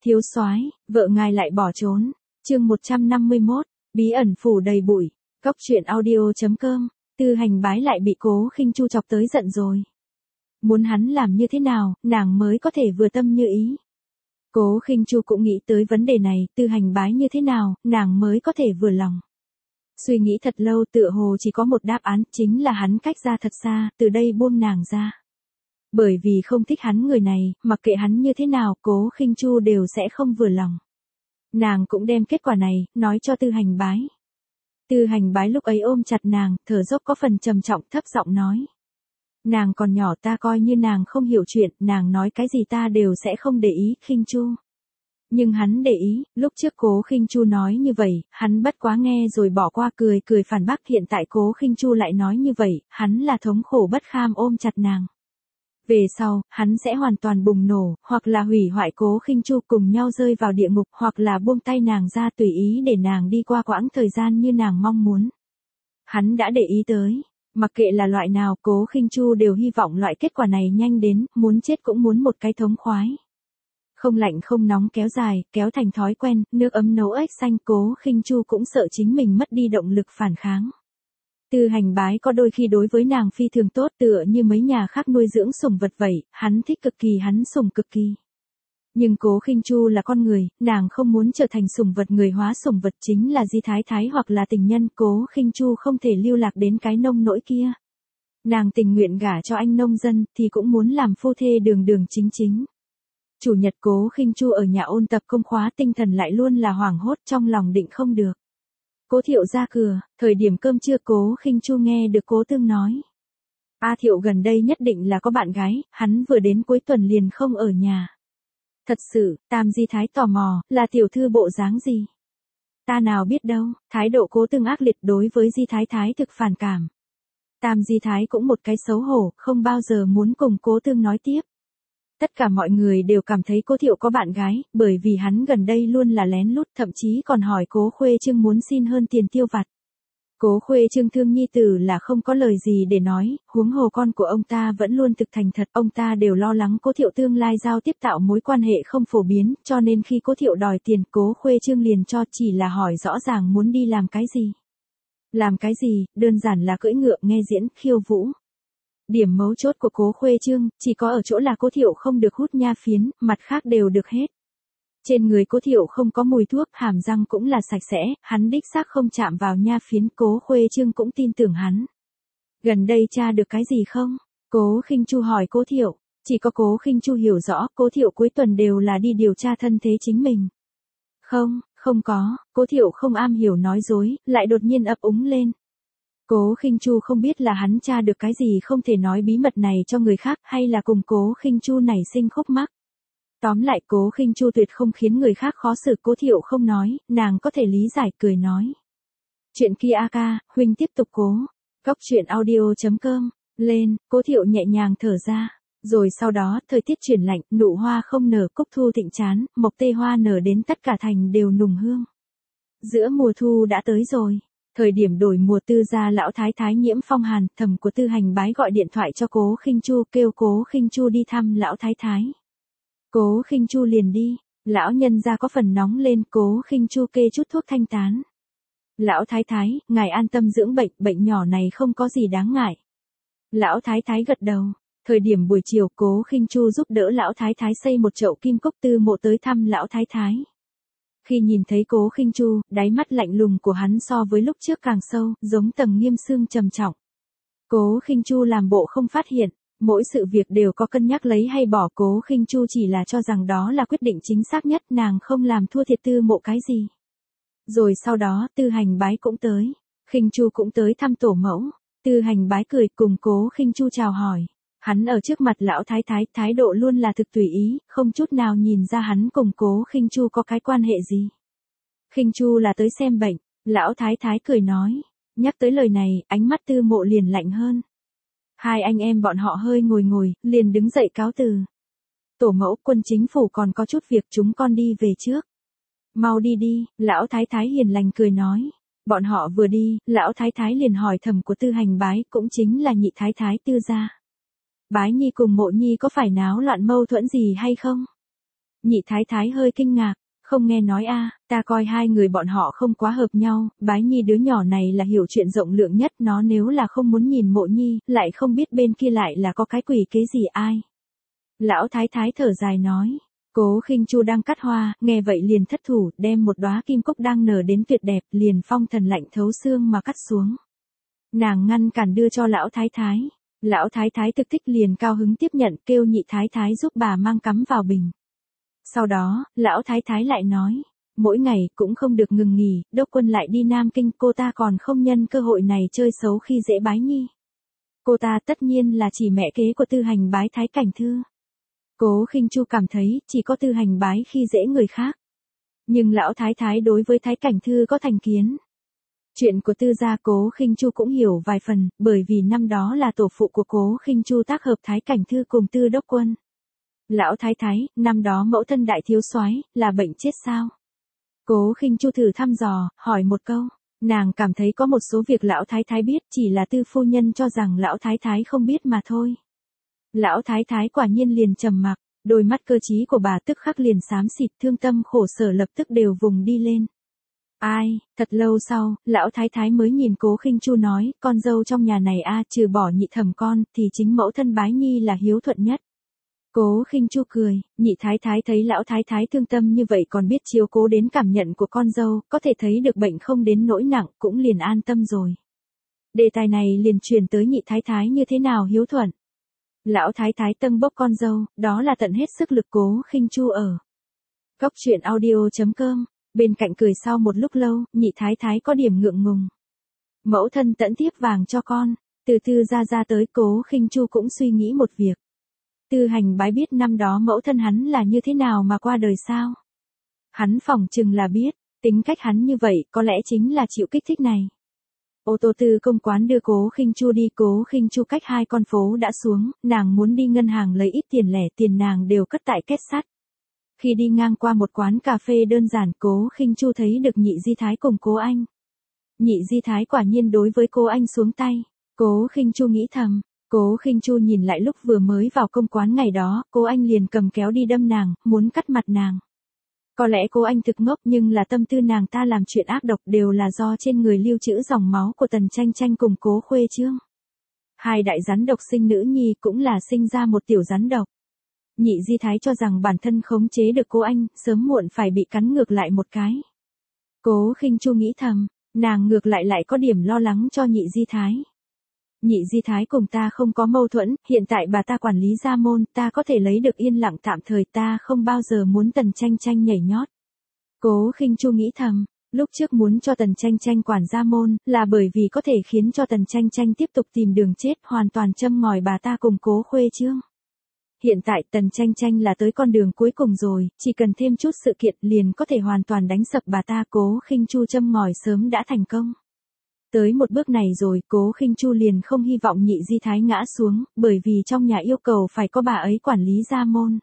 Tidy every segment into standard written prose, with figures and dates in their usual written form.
Thiếu soái, vợ ngài lại bỏ trốn. Chương 151, bí ẩn phủ đầy bụi. Cóc truyện audio.com. Tư Hành Bái lại bị Cố Khinh Chu chọc tới giận rồi. Muốn hắn làm như thế nào, nàng mới có thể vừa tâm như ý. Cố Khinh Chu cũng nghĩ tới vấn đề này, Tư Hành Bái như thế nào, nàng mới có thể vừa lòng. Suy nghĩ thật lâu tựa hồ chỉ có một đáp án, chính là hắn cách ra thật xa, từ đây buông nàng ra. Bởi vì không thích hắn người này, mặc kệ hắn như thế nào, Cố Khinh Chu đều sẽ không vừa lòng. Nàng cũng đem kết quả này, nói cho Tư Hành Bái. Tư Hành Bái lúc ấy ôm chặt nàng, thở dốc có phần trầm trọng, thấp giọng nói. Nàng còn nhỏ, ta coi như nàng không hiểu chuyện, nàng nói cái gì ta đều sẽ không để ý, Khinh Chu. Nhưng hắn để ý, lúc trước Cố Khinh Chu nói như vậy, hắn bất quá nghe rồi bỏ qua, cười phản bác. Hiện tại Cố Khinh Chu lại nói như vậy, hắn là thống khổ bất kham ôm chặt nàng. Về sau, hắn sẽ hoàn toàn bùng nổ, hoặc là hủy hoại Cố Khinh Chu cùng nhau rơi vào địa ngục, hoặc là buông tay nàng ra tùy ý để nàng đi qua quãng thời gian như nàng mong muốn. Hắn đã để ý tới, mặc kệ là loại nào, Cố Khinh Chu đều hy vọng loại kết quả này nhanh đến, muốn chết cũng muốn một cái thống khoái. Không lạnh không nóng kéo dài, kéo thành thói quen, nước ấm nấu ếch xanh. Cố Khinh Chu cũng sợ chính mình mất đi động lực phản kháng. Tư Hành Bái có đôi khi đối với nàng phi thường tốt, tựa như mấy nhà khác nuôi dưỡng sủng vật vậy, hắn thích cực kỳ, hắn sủng cực kỳ. Nhưng Cố Khinh Chu là con người, nàng không muốn trở thành sủng vật, người hóa sủng vật chính là Di Thái Thái hoặc là tình nhân. Cố Khinh Chu không thể lưu lạc đến cái nông nỗi kia. Nàng tình nguyện gả cho anh nông dân, thì cũng muốn làm phu thê đường đường chính chính. Chủ nhật Cố Khinh Chu ở nhà ôn tập công khóa, tinh thần lại luôn là hoảng hốt, trong lòng định không được. Cố Thiệu ra cửa, thời điểm cơm trưa Cố Khinh Chu nghe được Cố Tương nói. A Thiệu gần đây nhất định là có bạn gái, hắn vừa đến cuối tuần liền không ở nhà. Thật sự, Tam Di Thái tò mò, là tiểu thư bộ dáng gì? Ta nào biết đâu, thái độ Cố Tương ác liệt, đối với Di Thái Thái thực phản cảm. Tam Di Thái cũng một cái xấu hổ, không bao giờ muốn cùng Cố Tương nói tiếp. Tất cả mọi người đều cảm thấy Cố Thiệu có bạn gái, bởi vì hắn gần đây luôn là lén lút, thậm chí còn hỏi Cố Khuê Trương muốn xin hơn tiền tiêu vặt. Cố Khuê Trương thương nhi tử là không có lời gì để nói, huống hồ con của ông ta vẫn luôn thực thành thật, ông ta đều lo lắng Cố Thiệu tương lai giao tiếp tạo mối quan hệ không phổ biến, cho nên khi Cố Thiệu đòi tiền, Cố Khuê Trương liền cho, chỉ là hỏi rõ ràng muốn đi làm cái gì. Làm cái gì, đơn giản là cưỡi ngựa, nghe diễn, khiêu vũ. Điểm mấu chốt của Cố Khuê Trương, chỉ có ở chỗ là Cố Thiệu không được hút nha phiến, mặt khác đều được hết. Trên người Cố Thiệu không có mùi thuốc, hàm răng cũng là sạch sẽ, hắn đích xác không chạm vào nha phiến. Cố Khuê Trương cũng tin tưởng hắn. Gần đây tra được cái gì không? Cố Khinh Chu hỏi Cố Thiệu. Chỉ có Cố Khinh Chu hiểu rõ, Cố Thiệu cuối tuần đều là đi điều tra thân thế chính mình. Không có, Cố Thiệu không am hiểu nói dối, lại đột nhiên ấp úng lên. Cố Khinh Chu không biết là hắn tra được cái gì không thể nói bí mật này cho người khác, hay là cùng Cố Khinh Chu nảy sinh khúc mắc. Tóm lại Cố Khinh Chu tuyệt không khiến người khác khó xử. Cố Thiệu không nói, nàng có thể lý giải, cười nói. Chuyện kia a ca, huynh tiếp tục cố. Cóc truyện audio.com. Lên, Cố Thiệu nhẹ nhàng thở ra. Rồi sau đó, thời tiết chuyển lạnh, nụ hoa không nở, cúc thu thịnh chán, mộc tê hoa nở đến tất cả thành đều nùng hương. Giữa mùa thu đã tới rồi. Thời điểm đổi mùa, Tư gia lão thái thái nhiễm phong hàn, thầm của Tư Hành Bái gọi điện thoại cho Cố Khinh Chu, kêu Cố Khinh Chu đi thăm lão thái thái. Cố Khinh Chu liền đi, lão nhân gia có phần nóng lên. Cố Khinh Chu kê chút thuốc thanh tán. Lão thái thái, ngài an tâm dưỡng bệnh, bệnh nhỏ này không có gì đáng ngại. Lão thái thái gật đầu. Thời điểm buổi chiều, Cố Khinh Chu giúp đỡ lão thái thái xây một chậu kim cúc. Tư Mộ tới thăm lão thái thái. Khi nhìn thấy Cố Khinh Chu, đáy mắt lạnh lùng của hắn so với lúc trước càng sâu, giống tầng nghiêm xương trầm trọng. Cố Khinh Chu làm bộ không phát hiện, mỗi sự việc đều có cân nhắc lấy hay bỏ. Cố Khinh Chu chỉ là cho rằng đó là quyết định chính xác nhất, nàng không làm thua thiệt Tư Mộ cái gì. Rồi sau đó, Tư Hành Bái cũng tới, Khinh Chu cũng tới thăm tổ mẫu. Tư Hành Bái cười cùng Cố Khinh Chu chào hỏi. Hắn ở trước mặt lão thái thái, thái độ luôn là thực tùy ý, không chút nào nhìn ra hắn cùng Cố Khinh Chu có cái quan hệ gì. Khinh Chu là tới xem bệnh, lão thái thái cười nói. Nhắc tới lời này, ánh mắt Tư Mộ liền lạnh hơn. Hai anh em bọn họ hơi ngồi, liền đứng dậy cáo từ. Tổ mẫu, quân chính phủ còn có chút việc, chúng con đi về trước. Mau đi đi, lão thái thái hiền lành cười nói. Bọn họ vừa đi, lão thái thái liền hỏi thầm của Tư Hành Bái, cũng chính là nhị thái thái Tư gia. Bái nhi cùng Mộ nhi có phải náo loạn mâu thuẫn gì hay không? Nhị thái thái hơi kinh ngạc, không nghe nói a, ta coi hai người bọn họ không quá hợp nhau, Bái Nhi đứa nhỏ này là hiểu chuyện rộng lượng nhất, nó nếu là không muốn nhìn Mộ Nhi, lại không biết bên kia lại là có cái quỷ kế gì ai. Lão thái thái thở dài nói. Cố Khinh Chu đang cắt hoa, nghe vậy liền thất thủ, đem một đóa kim cúc đang nở đến tuyệt đẹp, liền phong thần lạnh thấu xương mà cắt xuống. Nàng ngăn cản đưa cho lão thái thái. Lão thái thái thực thích liền cao hứng tiếp nhận, kêu nhị thái thái giúp bà mang cắm vào bình. Sau đó, lão thái thái lại nói, mỗi ngày cũng không được ngừng nghỉ, Đốc Quân lại đi Nam Kinh, cô ta còn không nhân cơ hội này chơi xấu khi dễ Bái Nhi. Cô ta tất nhiên là chỉ mẹ kế của Tư Hành Bái Thái Cảnh Thư. Cố Khinh Chu cảm thấy chỉ có Tư Hành Bái khi dễ người khác. Nhưng lão thái thái đối với Thái Cảnh Thư có thành kiến. Chuyện của Tư gia Cố Khinh Chu cũng hiểu vài phần, bởi vì năm đó là tổ phụ của Cố Khinh Chu tác hợp Thái Cảnh Thư cùng Tư Đốc Quân. Lão thái thái, năm đó mẫu thân đại thiếu soái là bệnh chết sao? Cố Khinh Chu thử thăm dò, hỏi một câu. Nàng cảm thấy có một số việc lão thái thái biết, chỉ là Tư phu nhân cho rằng lão thái thái không biết mà thôi. Lão thái thái quả nhiên liền trầm mặc, đôi mắt cơ trí của bà tức khắc liền xám xịt, thương tâm khổ sở lập tức đều vùng đi lên. Ai, thật lâu sau, lão thái thái mới nhìn Cố Khinh Chu nói, con dâu trong nhà này trừ bỏ nhị thẩm con, thì chính mẫu thân Bái Nhi là hiếu thuận nhất. Cố Khinh Chu cười, nhị thái thái thấy lão thái thái thương tâm như vậy còn biết chiếu cố đến cảm nhận của con dâu, có thể thấy được bệnh không đến nỗi nặng, cũng liền an tâm rồi. Đề tài này liền truyền tới nhị thái thái như thế nào hiếu thuận. Lão thái thái tâng bốc con dâu, đó là tận hết sức lực. Cố Khinh Chu ở Góc Truyện Audio.com, bên cạnh cười sau một lúc lâu, nhị thái thái có điểm ngượng ngùng. Mẫu thân tẫn tiếp vàng cho con, từ Tư ra tới. Cố Khinh Chu cũng suy nghĩ một việc. Tư Hành Bái biết năm đó mẫu thân hắn là như thế nào mà qua đời sao? Hắn phỏng chừng là biết, tính cách hắn như vậy có lẽ chính là chịu kích thích này. Ô tô Tư công quán đưa Cố Khinh Chu đi, Cố Khinh Chu cách 2 con phố đã xuống, nàng muốn đi ngân hàng lấy ít tiền lẻ, tiền nàng đều cất tại két sắt. Khi đi ngang qua một quán cà phê đơn giản, Cố Khinh Chu thấy được Nhị Di Thái cùng Cố Anh. Nhị Di Thái quả nhiên đối với Cố Anh xuống tay. Cố Khinh Chu nghĩ thầm. Cố Khinh Chu nhìn lại lúc vừa mới vào công quán ngày đó, Cố Anh liền cầm kéo đi đâm nàng, muốn cắt mặt nàng. Có lẽ Cố Anh thực ngốc, nhưng là tâm tư nàng ta làm chuyện ác độc đều là do trên người lưu trữ dòng máu của Tần Tranh Tranh cùng Cố Khuê Trương. Hai đại rắn độc sinh nữ nhi cũng là sinh ra một tiểu rắn độc. Nhị Di Thái cho rằng bản thân khống chế được Cố Anh, sớm muộn phải bị cắn ngược lại một cái. Cố Khinh Chu nghĩ thầm, nàng ngược lại có điểm lo lắng cho Nhị Di Thái. Nhị Di Thái cùng ta không có mâu thuẫn, hiện tại bà ta quản lý gia môn, ta có thể lấy được yên lặng tạm thời, ta không bao giờ muốn Tần Tranh Tranh nhảy nhót. Cố Khinh Chu nghĩ thầm, lúc trước muốn cho Tần Tranh Tranh quản gia môn, là bởi vì có thể khiến cho Tần Tranh Tranh tiếp tục tìm đường chết, hoàn toàn châm ngòi bà ta cùng Cố Khuê Trương. Hiện tại Tần Tranh Tranh là tới con đường cuối cùng rồi, chỉ cần thêm chút sự kiện liền có thể hoàn toàn đánh sập bà ta. Cố Khinh Chu châm ngòi sớm đã thành công. Tới một bước này rồi, Cố Khinh Chu liền không hy vọng Nhị Di Thái ngã xuống, bởi vì trong nhà yêu cầu phải có bà ấy quản lý gia môn.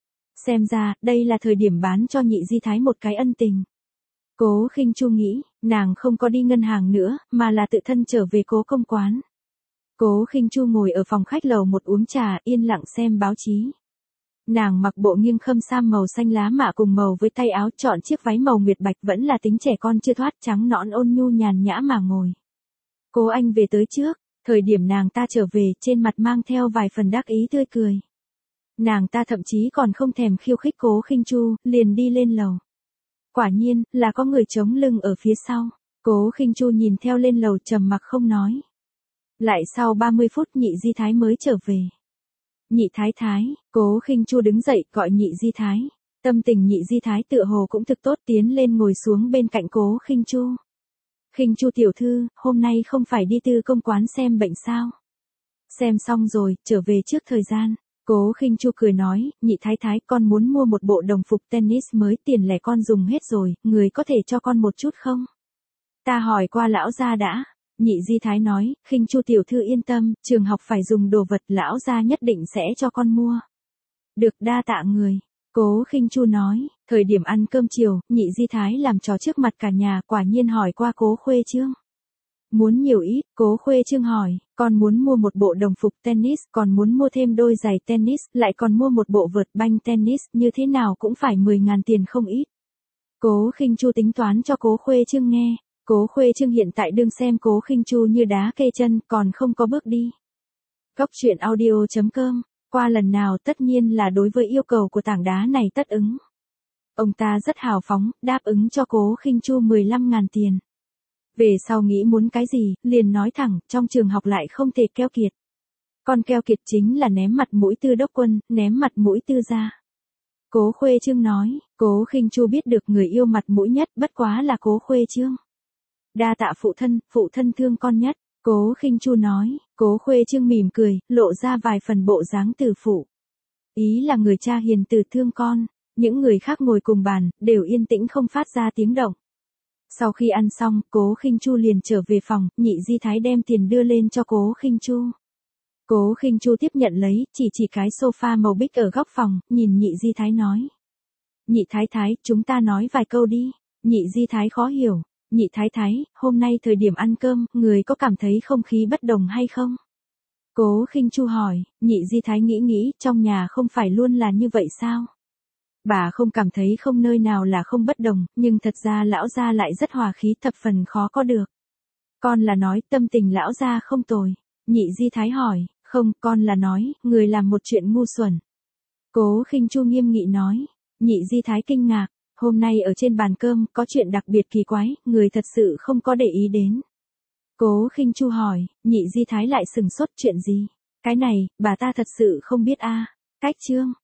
Xem ra, đây là thời điểm bán cho Nhị Di Thái một cái ân tình. Cố Khinh Chu nghĩ, nàng không có đi ngân hàng nữa, mà là tự thân trở về Cố công quán. Cố Khinh Chu ngồi ở phòng khách lầu 1 uống trà, yên lặng xem báo chí. Nàng mặc bộ nghiêng khâm sam màu xanh lá mạ cùng màu với tay áo, chọn chiếc váy màu nguyệt bạch, vẫn là tính trẻ con chưa thoát, trắng nõn ôn nhu nhàn nhã mà ngồi. Cố Anh về tới trước, thời điểm nàng ta trở về, trên mặt mang theo vài phần đắc ý tươi cười. Nàng ta thậm chí còn không thèm khiêu khích Cố Khinh Chu, liền đi lên lầu. Quả nhiên, là có người chống lưng ở phía sau. Cố Khinh Chu nhìn theo lên lầu trầm mặc không nói. Lại sau 30 phút Nhị Di Thái mới trở về. Nhị Thái Thái, Cố Khinh Chu đứng dậy gọi Nhị Di Thái. Tâm tình Nhị Di Thái tựa hồ cũng thực tốt, tiến lên ngồi xuống bên cạnh Cố Khinh Chu. Khinh Chu tiểu thư, hôm nay không phải đi Tư công quán xem bệnh sao? Xem xong rồi, trở về trước thời gian. Cố Khinh Chu cười nói, Nhị Thái Thái, con muốn mua một bộ đồng phục tennis mới, tiền lẻ con dùng hết rồi, người có thể cho con một chút không? Ta hỏi qua lão gia đã. Nhị Di Thái nói, Khinh Chu tiểu thư yên tâm, trường học phải dùng đồ vật, lão gia nhất định sẽ cho con mua. Được, đa tạ người. Cố Khinh Chu nói, thời điểm ăn cơm chiều, Nhị Di Thái làm trò trước mặt cả nhà, quả nhiên hỏi qua Cố Khuê Trương. Muốn nhiều ít, Cố Khuê Trương hỏi, Con muốn mua một bộ đồng phục tennis, còn muốn mua thêm đôi giày tennis, lại còn mua một bộ vợt banh tennis, như thế nào cũng phải 10.000 tiền không ít. Cố Khinh Chu tính toán cho Cố Khuê Trương nghe. Cố Khuê Trương hiện tại đương xem Cố Khinh Chu như đá kê chân, còn không có bước đi. Góc truyện audio.com, qua lần nào tất nhiên là đối với yêu cầu của tảng đá này tất ứng. Ông ta rất hào phóng, đáp ứng cho Cố Khinh Chu 15.000 tiền. Về sau nghĩ muốn cái gì, liền nói thẳng, trong trường học lại không thể keo kiệt. Còn keo kiệt chính là ném mặt mũi Tư Đốc Quân, ném mặt mũi Tư gia. Cố Khuê Trương nói, Cố Khinh Chu biết được người yêu mặt mũi nhất bất quá là Cố Khuê Trương. Đa tạ phụ thân thương con nhất, Cố Khinh Chu nói. Cố Khuê Trương mỉm cười, lộ ra vài phần bộ dáng tử phụ. Ý là người cha hiền từ thương con. Những người khác ngồi cùng bàn, đều yên tĩnh không phát ra tiếng động. Sau khi ăn xong, Cố Khinh Chu liền trở về phòng, Nhị Di Thái đem tiền đưa lên cho Cố Khinh Chu. Cố Khinh Chu tiếp nhận lấy, chỉ cái sofa màu bích ở góc phòng, nhìn Nhị Di Thái nói. Nhị Thái Thái, chúng ta nói vài câu đi. Nhị Di Thái khó hiểu. Nhị Thái Thái, hôm nay thời điểm ăn cơm, người có cảm thấy không khí bất đồng hay không? Cố Khinh Chu hỏi. Nhị Di Thái nghĩ, trong nhà không phải luôn là như vậy sao? Bà không cảm thấy không nơi nào là không bất đồng, nhưng thật ra lão gia lại rất hòa khí, thập phần khó có được. Con là nói tâm tình lão gia không tồi. Nhị Di Thái hỏi. Không, con là nói, người làm một chuyện ngu xuẩn. Cố Khinh Chu nghiêm nghị nói. Nhị Di Thái kinh ngạc. Hôm nay ở trên bàn cơm, có chuyện đặc biệt kỳ quái, người thật sự không có để ý đến. Cố Khinh Chu hỏi. Nhị Di Thái lại sừng sốt, chuyện gì? Cái này, bà ta thật sự không biết a. Cách chương.